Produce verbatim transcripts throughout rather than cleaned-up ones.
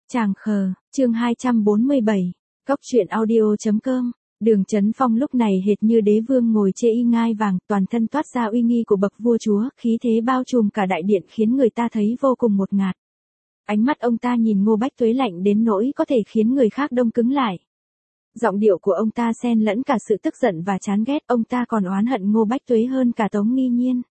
Tràng khờ, chương hai trăm bốn mươi bảy, Cóc truyện audio.com. Đường Chấn Phong lúc này hệt như đế vương ngồi trên y ngai vàng, toàn thân toát ra uy nghi của bậc vua chúa, khí thế bao trùm cả đại điện khiến người ta thấy vô cùng ngột ngạt. Ánh mắt ông ta nhìn Ngô Bách Tuế lạnh đến nỗi có thể khiến người khác đông cứng lại. Giọng điệu của ông ta xen lẫn cả sự tức giận và chán ghét, ông ta còn oán hận Ngô Bách Tuế hơn cả Tống Nghi Nhiên.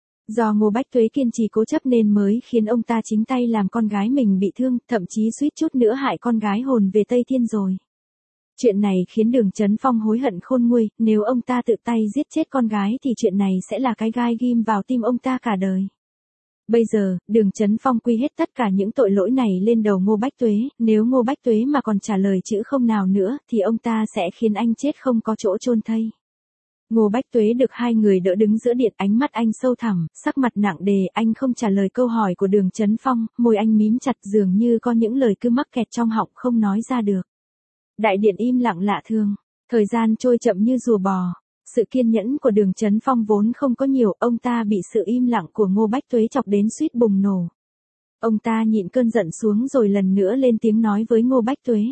Do Ngô Bách Tuế kiên trì cố chấp nên mới khiến ông ta chính tay làm con gái mình bị thương, thậm chí suýt chút nữa hại con gái hồn về Tây Thiên rồi. Chuyện này khiến Đường Chấn Phong hối hận khôn nguôi, nếu ông ta tự tay giết chết con gái thì chuyện này sẽ là cái gai ghim vào tim ông ta cả đời. Bây giờ, Đường Chấn Phong quy hết tất cả những tội lỗi này lên đầu Ngô Bách Tuế, nếu Ngô Bách Tuế mà còn trả lời chữ không nào nữa thì ông ta sẽ khiến anh chết không có chỗ chôn thây. Ngô Bách Tuế được hai người đỡ đứng giữa điện, ánh mắt anh sâu thẳm, sắc mặt nặng đề, anh không trả lời câu hỏi của Đường Chấn Phong, môi anh mím chặt dường như có những lời cứ mắc kẹt trong họng không nói ra được. Đại điện im lặng lạ thường, thời gian trôi chậm như rùa bò. Sự kiên nhẫn của Đường Chấn Phong vốn không có nhiều, ông ta bị sự im lặng của Ngô Bách Tuế chọc đến suýt bùng nổ. Ông ta nhịn cơn giận xuống rồi lần nữa lên tiếng nói với Ngô Bách Tuế.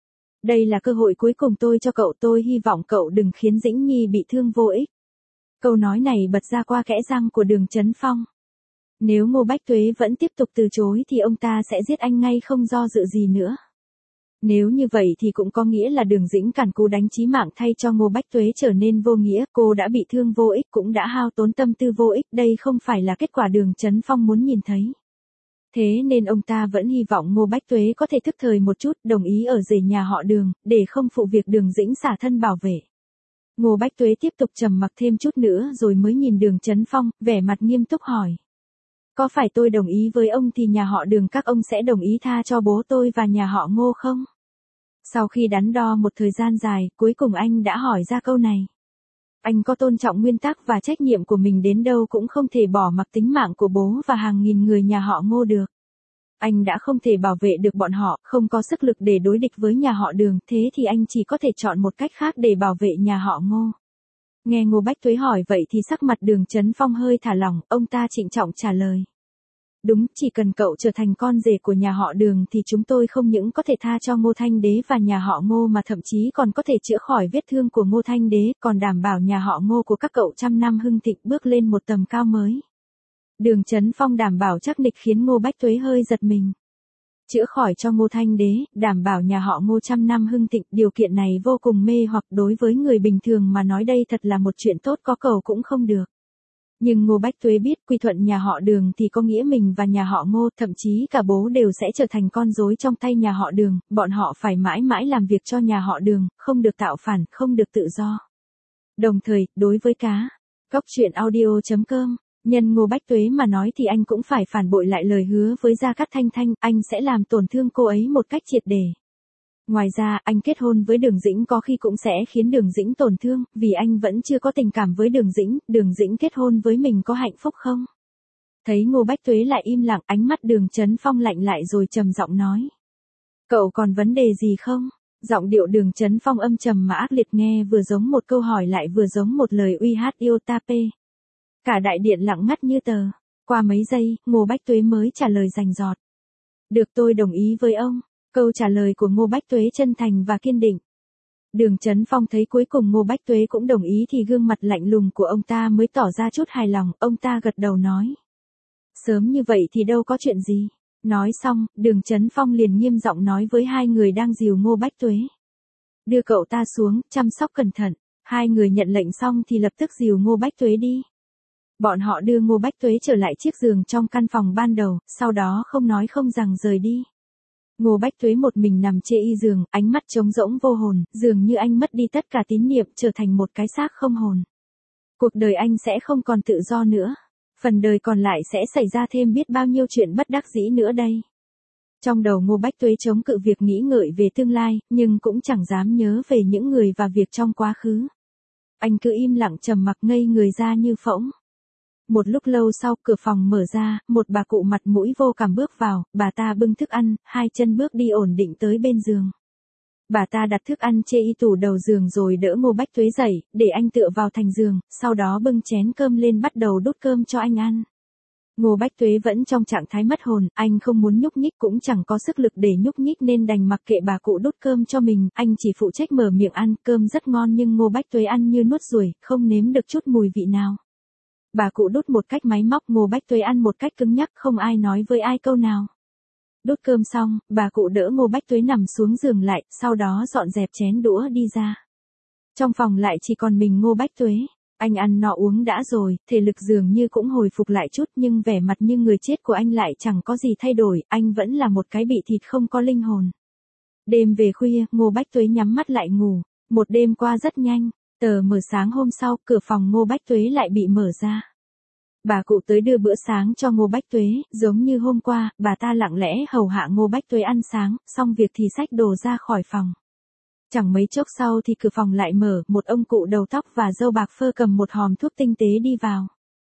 Đây là cơ hội cuối cùng tôi cho cậu, tôi hy vọng cậu đừng khiến Dĩnh Nhi bị thương vô ích. Câu nói này bật ra qua kẽ răng của Đường Chấn Phong. Nếu Ngô Bách Tuế vẫn tiếp tục từ chối thì ông ta sẽ giết anh ngay không do dự gì nữa. Nếu như vậy thì cũng có nghĩa là Đường Dĩnh Càn cú đánh chí mạng thay cho Ngô Bách Tuế trở nên vô nghĩa, cô đã bị thương vô ích cũng đã hao tốn tâm tư vô ích, đây không phải là kết quả Đường Chấn Phong muốn nhìn thấy. Thế nên ông ta vẫn hy vọng Ngô Bách Tuế có thể thức thời một chút, đồng ý ở rể nhà họ Đường, để không phụ việc Đường Dĩnh xả thân bảo vệ. Ngô Bách Tuế tiếp tục trầm mặc thêm chút nữa rồi mới nhìn Đường Chấn Phong, vẻ mặt nghiêm túc hỏi. Có phải tôi đồng ý với ông thì nhà họ Đường các ông sẽ đồng ý tha cho bố tôi và nhà họ Ngô không? Sau khi đắn đo một thời gian dài, cuối cùng anh đã hỏi ra câu này. Anh có tôn trọng nguyên tắc và trách nhiệm của mình đến đâu cũng không thể bỏ mặc tính mạng của bố và hàng nghìn người nhà họ Ngô được. Anh đã không thể bảo vệ được bọn họ, không có sức lực để đối địch với nhà họ Đường, thế thì anh chỉ có thể chọn một cách khác để bảo vệ nhà họ Ngô. Nghe Ngô Bách Tuế hỏi vậy thì sắc mặt Đường Chấn Phong hơi thả lỏng, ông ta trịnh trọng trả lời. Đúng, chỉ cần cậu trở thành con rể của nhà họ Đường thì chúng tôi không những có thể tha cho Ngô Thanh Đế và nhà họ Ngô mà thậm chí còn có thể chữa khỏi vết thương của Ngô Thanh Đế, còn đảm bảo nhà họ Ngô của các cậu trăm năm hưng thịnh bước lên một tầm cao mới. Đường Chấn Phong đảm bảo chắc nịch khiến Ngô Bách Tuế hơi giật mình. Chữa khỏi cho Ngô Thanh Đế, đảm bảo nhà họ Ngô trăm năm hưng thịnh, điều kiện này vô cùng mê hoặc, đối với người bình thường mà nói đây thật là một chuyện tốt có cầu cũng không được. Nhưng Ngô Bách Tuế biết quy thuận nhà họ Đường thì có nghĩa mình và nhà họ Ngô, thậm chí cả bố đều sẽ trở thành con rối trong tay nhà họ Đường, bọn họ phải mãi mãi làm việc cho nhà họ Đường, không được tạo phản, không được tự do. Đồng thời, đối với cá, Cóc truyện audio.com, nhân Ngô Bách Tuế mà nói thì anh cũng phải phản bội lại lời hứa với Gia Cát Thanh Thanh, anh sẽ làm tổn thương cô ấy một cách triệt để. Ngoài ra, anh kết hôn với Đường Dĩnh có khi cũng sẽ khiến Đường Dĩnh tổn thương, vì anh vẫn chưa có tình cảm với Đường Dĩnh, Đường Dĩnh kết hôn với mình có hạnh phúc không? Thấy Ngô Bách Tuế lại im lặng, ánh mắt Đường Chấn Phong lạnh lại rồi trầm giọng nói. Cậu còn vấn đề gì không? Giọng điệu Đường Chấn Phong âm trầm mà ác liệt, nghe vừa giống một câu hỏi lại vừa giống một lời uy hát yêu ta pê. Cả đại điện lặng ngắt như tờ. Qua mấy giây, Ngô Bách Tuế mới trả lời rành rọt. Được, tôi đồng ý với ông. Câu trả lời của Ngô Bách Tuế chân thành và kiên định. Đường Chấn Phong thấy cuối cùng Ngô Bách Tuế cũng đồng ý thì gương mặt lạnh lùng của ông ta mới tỏ ra chút hài lòng, ông ta gật đầu nói. Sớm như vậy thì đâu có chuyện gì. Nói xong, Đường Chấn Phong liền nghiêm giọng nói với hai người đang dìu Ngô Bách Tuế. Đưa cậu ta xuống, chăm sóc cẩn thận. Hai người nhận lệnh xong thì lập tức dìu Ngô Bách Tuế đi. Bọn họ đưa Ngô Bách Tuế trở lại chiếc giường trong căn phòng ban đầu, sau đó không nói không rằng rời đi. Ngô Bách Tuế một mình nằm trên y giường, ánh mắt trống rỗng vô hồn, dường như anh mất đi tất cả tín niệm, trở thành một cái xác không hồn. Cuộc đời anh sẽ không còn tự do nữa. Phần đời còn lại sẽ xảy ra thêm biết bao nhiêu chuyện bất đắc dĩ nữa đây. Trong đầu Ngô Bách Tuế chống cự việc nghĩ ngợi về tương lai, nhưng cũng chẳng dám nhớ về những người và việc trong quá khứ. Anh cứ im lặng trầm mặc ngây người ra như phỗng. Một lúc lâu sau, cửa phòng mở ra, một bà cụ mặt mũi vô cảm bước vào, bà ta bưng thức ăn, hai chân bước đi ổn định tới bên giường. Bà ta đặt thức ăn trên y tủ đầu giường rồi đỡ Ngô Bách Tuế dậy, để anh tựa vào thành giường, sau đó bưng chén cơm lên bắt đầu đút cơm cho anh ăn. Ngô Bách Tuế vẫn trong trạng thái mất hồn, anh không muốn nhúc nhích cũng chẳng có sức lực để nhúc nhích nên đành mặc kệ bà cụ đút cơm cho mình, anh chỉ phụ trách mở miệng ăn, cơm rất ngon nhưng Ngô Bách Tuế ăn như nuốt ruồi, không nếm được chút mùi vị nào. Bà cụ đút một cách máy móc, Ngô Bách Tuế ăn một cách cứng nhắc, không ai nói với ai câu nào. Đút cơm xong, bà cụ đỡ Ngô Bách Tuế nằm xuống giường lại, sau đó dọn dẹp chén đũa đi ra. Trong phòng lại chỉ còn mình Ngô Bách Tuế. Anh ăn no uống đã rồi, thể lực dường như cũng hồi phục lại chút nhưng vẻ mặt như người chết của anh lại chẳng có gì thay đổi, anh vẫn là một cái bị thịt không có linh hồn. Đêm về khuya, Ngô Bách Tuế nhắm mắt lại ngủ, một đêm qua rất nhanh, tờ mờ sáng hôm sau, cửa phòng Ngô Bách Tuế lại bị mở ra. Bà cụ tới đưa bữa sáng cho Ngô Bách Tuế, giống như hôm qua, bà ta lặng lẽ hầu hạ Ngô Bách Tuế ăn sáng, xong việc thì xách đồ ra khỏi phòng. Chẳng mấy chốc sau thì cửa phòng lại mở, một ông cụ đầu tóc và râu bạc phơ cầm một hòm thuốc tinh tế đi vào.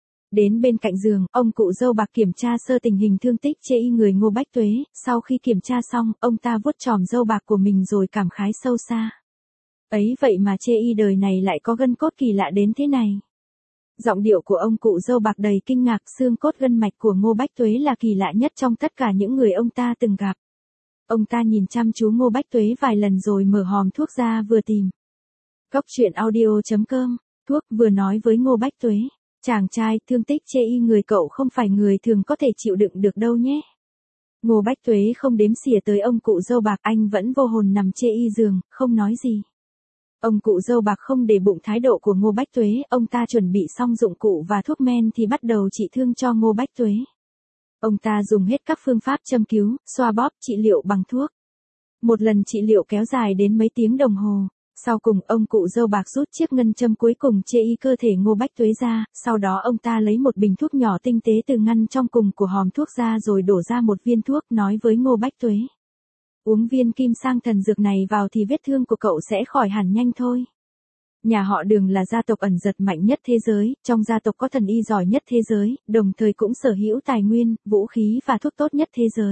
Đến bên cạnh giường, ông cụ râu bạc kiểm tra sơ tình hình thương tích chê y người Ngô Bách Tuế, sau khi kiểm tra xong, ông ta vuốt chòm râu bạc của mình rồi cảm khái sâu xa. Ấy vậy mà chê y đời này lại có gân cốt kỳ lạ đến thế này. Giọng điệu của ông cụ râu bạc đầy kinh ngạc, xương cốt gân mạch của Ngô Bách Tuế là kỳ lạ nhất trong tất cả những người ông ta từng gặp. Ông ta nhìn chăm chú Ngô Bách Tuế vài lần rồi mở hòm thuốc ra vừa tìm. Cốc truyện audio chấm com, thuốc vừa nói với Ngô Bách Tuế. Chàng trai, thương tích chê y người cậu không phải người thường có thể chịu đựng được đâu nhé. Ngô Bách Tuế không đếm xỉa tới ông cụ râu bạc, anh vẫn vô hồn nằm chê y giường, không nói gì. Ông cụ râu bạc không để bụng thái độ của Ngô Bách Tuế, ông ta chuẩn bị xong dụng cụ và thuốc men thì bắt đầu trị thương cho Ngô Bách Tuế. Ông ta dùng hết các phương pháp châm cứu, xoa bóp, trị liệu bằng thuốc. Một lần trị liệu kéo dài đến mấy tiếng đồng hồ. Sau cùng, ông cụ râu bạc rút chiếc ngân châm cuối cùng chê y cơ thể Ngô Bách Tuế ra, sau đó ông ta lấy một bình thuốc nhỏ tinh tế từ ngăn trong cùng của hòm thuốc ra rồi đổ ra một viên thuốc, nói với Ngô Bách Tuế. Uống viên kim sang thần dược này vào thì vết thương của cậu sẽ khỏi hẳn nhanh thôi. Nhà họ Đường là gia tộc ẩn giật mạnh nhất thế giới, trong gia tộc có thần y giỏi nhất thế giới, đồng thời cũng sở hữu tài nguyên, vũ khí và thuốc tốt nhất thế giới.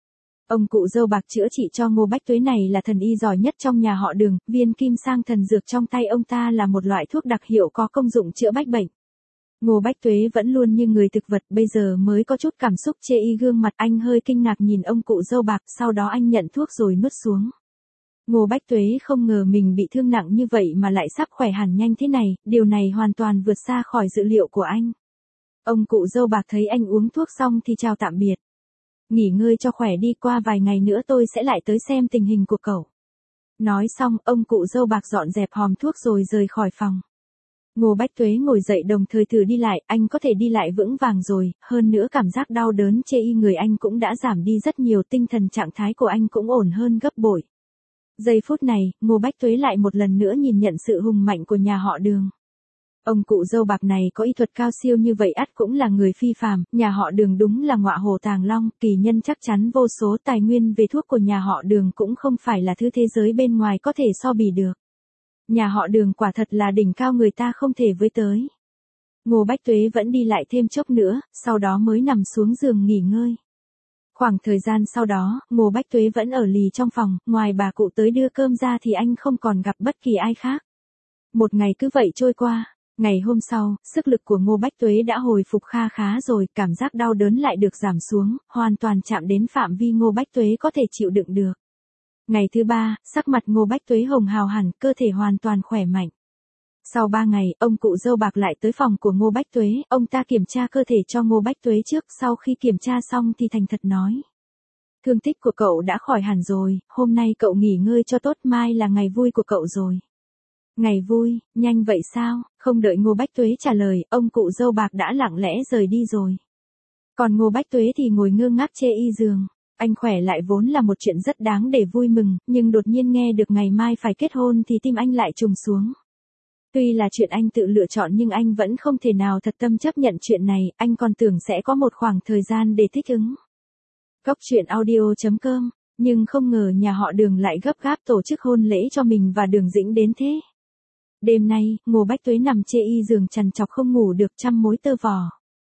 Ông cụ râu bạc chữa trị cho Ngô Bách Tuế này là thần y giỏi nhất trong nhà họ Đường, viên kim sang thần dược trong tay ông ta là một loại thuốc đặc hiệu có công dụng chữa bách bệnh. Ngô Bách Tuế vẫn luôn như người thực vật, bây giờ mới có chút cảm xúc chê y gương mặt, anh hơi kinh ngạc nhìn ông cụ râu bạc, sau đó anh nhận thuốc rồi nuốt xuống. Ngô Bách Tuế không ngờ mình bị thương nặng như vậy mà lại sắp khỏe hẳn nhanh thế này, điều này hoàn toàn vượt xa khỏi dự liệu của anh. Ông cụ râu bạc thấy anh uống thuốc xong thì chào tạm biệt. Nghỉ ngơi cho khỏe đi, qua vài ngày nữa tôi sẽ lại tới xem tình hình của cậu. Nói xong, ông cụ râu bạc dọn dẹp hòm thuốc rồi rời khỏi phòng. Ngô Bách Tuế ngồi dậy đồng thời thử đi lại, anh có thể đi lại vững vàng rồi, hơn nữa cảm giác đau đớn chê y người anh cũng đã giảm đi rất nhiều, tinh thần trạng thái của anh cũng ổn hơn gấp bội. Giây phút này, Ngô Bách Tuế lại một lần nữa nhìn nhận sự hùng mạnh của nhà họ Đường. Ông cụ râu bạc này có y thuật cao siêu như vậy ắt cũng là người phi phàm, nhà họ Đường đúng là ngọa hổ tàng long, kỳ nhân chắc chắn vô số, tài nguyên về thuốc của nhà họ Đường cũng không phải là thứ thế giới bên ngoài có thể so bì được. Nhà họ Đường quả thật là đỉnh cao người ta không thể với tới. Ngô Bách Tuế vẫn đi lại thêm chốc nữa, sau đó mới nằm xuống giường nghỉ ngơi. Khoảng thời gian sau đó, Ngô Bách Tuế vẫn ở lì trong phòng, ngoài bà cụ tới đưa cơm ra thì anh không còn gặp bất kỳ ai khác. Một ngày cứ vậy trôi qua, ngày hôm sau, sức lực của Ngô Bách Tuế đã hồi phục kha khá rồi, cảm giác đau đớn lại được giảm xuống, hoàn toàn chạm đến phạm vi Ngô Bách Tuế có thể chịu đựng được. Ngày thứ ba, sắc mặt Ngô Bách Tuế hồng hào hẳn, cơ thể hoàn toàn khỏe mạnh. Sau ba ngày, ông cụ râu bạc lại tới phòng của Ngô Bách Tuế, ông ta kiểm tra cơ thể cho Ngô Bách Tuế trước, sau khi kiểm tra xong thì thành thật nói. Thương tích của cậu đã khỏi hẳn rồi, hôm nay cậu nghỉ ngơi cho tốt, mai là ngày vui của cậu rồi. Ngày vui, nhanh vậy sao? Không đợi Ngô Bách Tuế trả lời, ông cụ râu bạc đã lặng lẽ rời đi rồi. Còn Ngô Bách Tuế thì ngồi ngơ ngác chê y giường. Anh khỏe lại vốn là một chuyện rất đáng để vui mừng, nhưng đột nhiên nghe được ngày mai phải kết hôn thì tim anh lại trùng xuống. Tuy là chuyện anh tự lựa chọn nhưng anh vẫn không thể nào thật tâm chấp nhận chuyện này, anh còn tưởng sẽ có một khoảng thời gian để thích ứng. Cốc truyện audio chấm com, nhưng không ngờ nhà họ Đường lại gấp gáp tổ chức hôn lễ cho mình và Đường Dĩnh đến thế. Đêm nay, Ngô Bách Tuế nằm chê y giường trằn trọc không ngủ được, trăm mối tơ vò.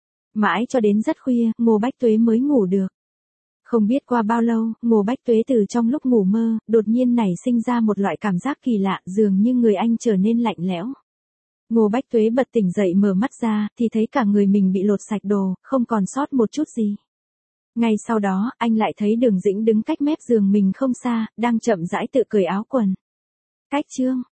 Mãi cho đến rất khuya, Ngô Bách Tuế mới ngủ được. Không biết qua bao lâu, Ngô Bách Tuế từ trong lúc ngủ mơ, đột nhiên nảy sinh ra một loại cảm giác kỳ lạ, dường như người anh trở nên lạnh lẽo. Ngô Bách Tuế bật tỉnh dậy mở mắt ra, thì thấy cả người mình bị lột sạch đồ, không còn sót một chút gì. Ngay sau đó, anh lại thấy Đường Dĩnh đứng cách mép giường mình không xa, đang chậm rãi tự cởi áo quần. Cách chương